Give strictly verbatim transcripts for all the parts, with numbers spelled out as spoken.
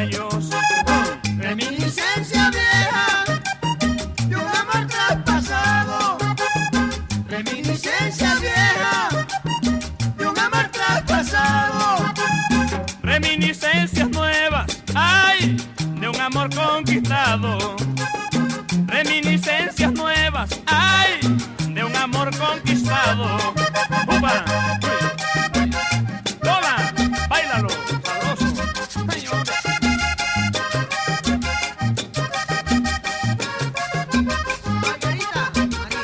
años. Reminiscencia vieja de un amor traspasado. Reminiscencia vieja de un amor traspasado. Reminiscencias nuevas, ay, de un amor conquistado. Reminiscencias nuevas, ay, de un amor conquistado. ¡Opa! ¡Lola! ¡Báilalo! ¡Sabroso! ¡Ay, hombre! Margarita,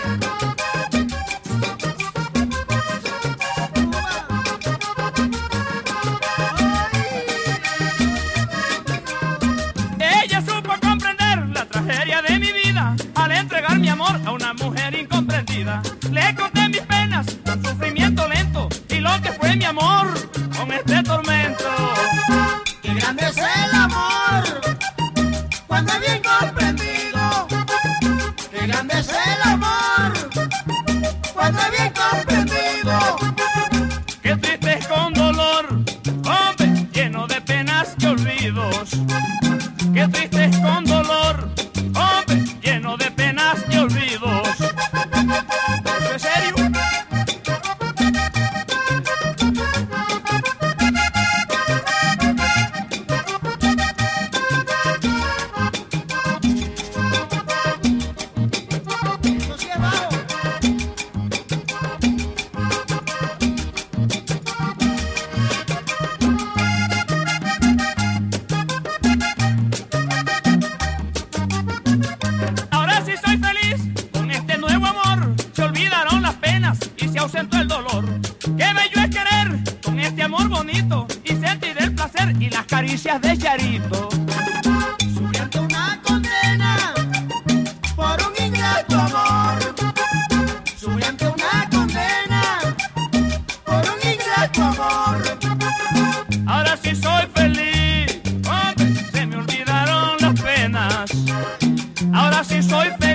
Ella supo comprender la tragedia de mi vida al entregar mi amor a una mujer incomprendida. Le conté mis penas, un sufrimiento lento y lo que fue mi amor con este tormento. qué grande es el amor cuando es bien comprendido. Qué grande es el amor cuando es bien comprendido. Qué triste es con dolor, hombre, lleno de penas y olvidos. Qué triste es con dolor, hombre, lleno de penas y olvidos. ¿Eso es serio? Eso sí es bajo. Ahora sí soy feliz con este nuevo amor. Se olvidaron las penas y se ausentó el dolor. Qué bello es querer con este amor bonito y sentir el placer y las caricias de Charito. Sufriendo una condena por un ingrato amor. Sufriendo una condena por un ingrato amor. Ahora sí soy feliz, hombre, se me olvidaron las penas. Ahora sí soy feliz.